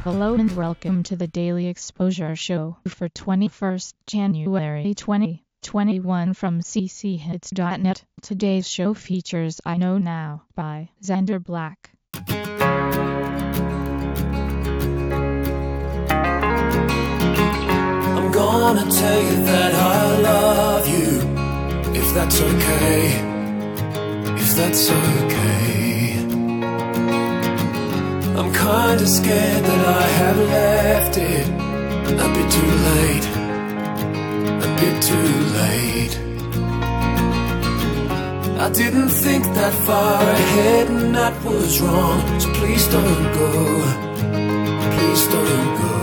Hello and welcome to the Daily Exposure Show for 21st January 2021 from cchits.net. Today's show features I Know Now by Xander Black. I'm gonna tell you that I love you, if that's okay, if that's okay. I'm kinda scared that I have left it a bit too late, a bit too late. I didn't think that far ahead and that was wrong, so please don't go, please don't go.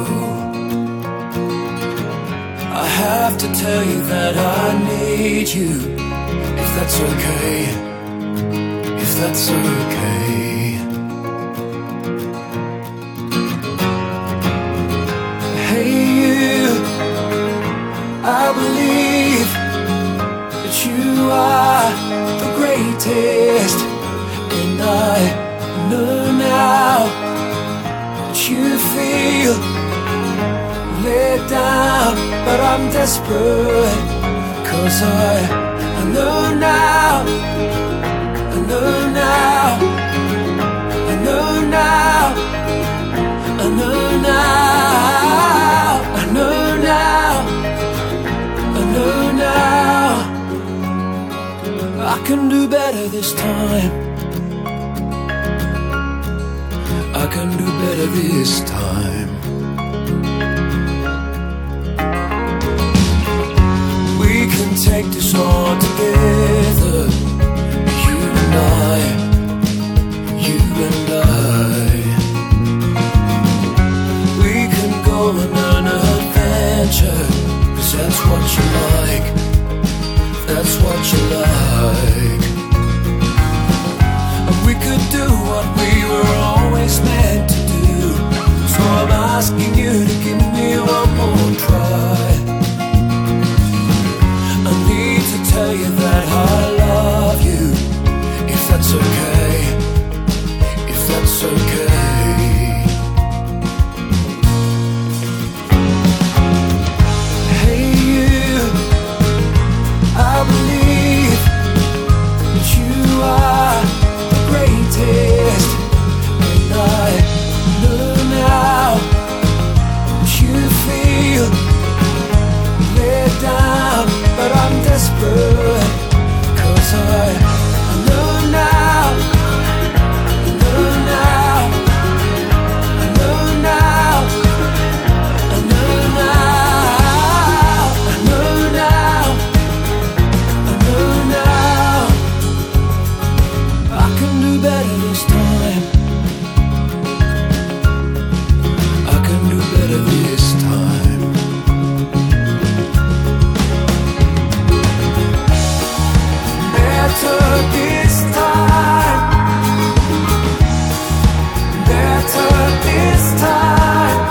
I have to tell you that I need you, if that's okay, if that's okay. Hey you, I believe that you are the greatest, and I know now that you feel let down, but I'm desperate, 'cause I know now, I know now, I know now, I know now, I know now, I know now. I can do better this time, I can do better this time. We can take this on together, you and I, you and I. We can go on an adventure, 'cause that's what you like, that's what you like. And we could do what we were always meant to do, so I'm asking you to give me one more try. I need to tell you that I love you, if that's okay, if that's okay. Hey you, I believe that you are the greatest, and I know now that you feel let down, but I'm desperate, 'cause I know now, I know now, I know now, I know now, I know now, I know now. I can do better this time, I can do better this time. Better this time, better this time,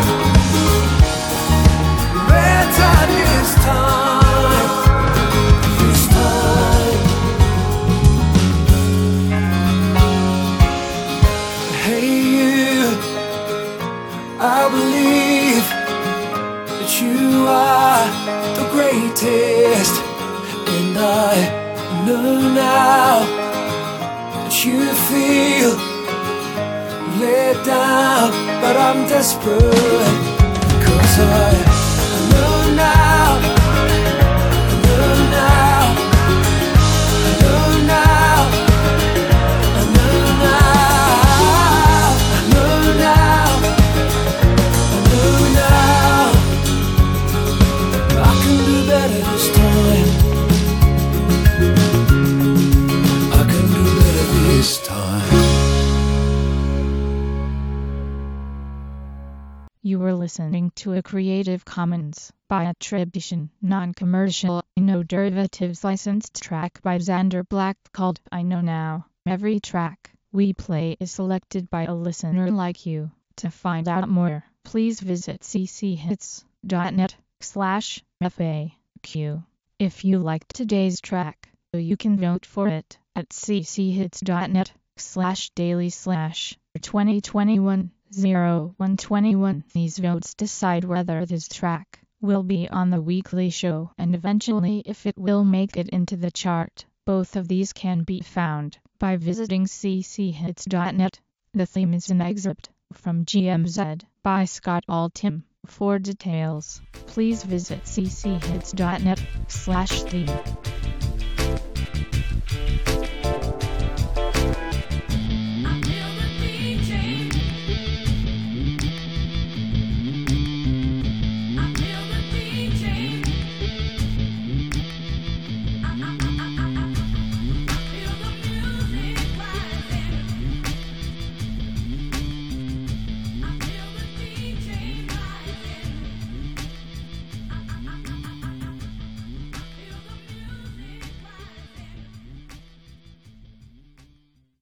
better this time, this time. Hey you, I believe that you are the greatest, and I know now that you feel let down, but I'm desperate, 'cause I know now, I know now, I know now, I know now, I know now, I know now. I can do better this time, I can do better this time. You were listening to a Creative Commons by attribution, non-commercial, no derivatives licensed track by Xander Black called I Know Now. Every track we play is selected by a listener like you. To find out more, please visit cchits.net/FAQ. If you liked today's track, you can vote for it at cchits.net/daily/2021 0121. These votes decide whether this track will be on the weekly show and eventually if it will make it into the chart. Both of these can be found by visiting cchits.net. The theme is an excerpt from GMZ by Scott Altham. For details, please visit cchits.net/theme.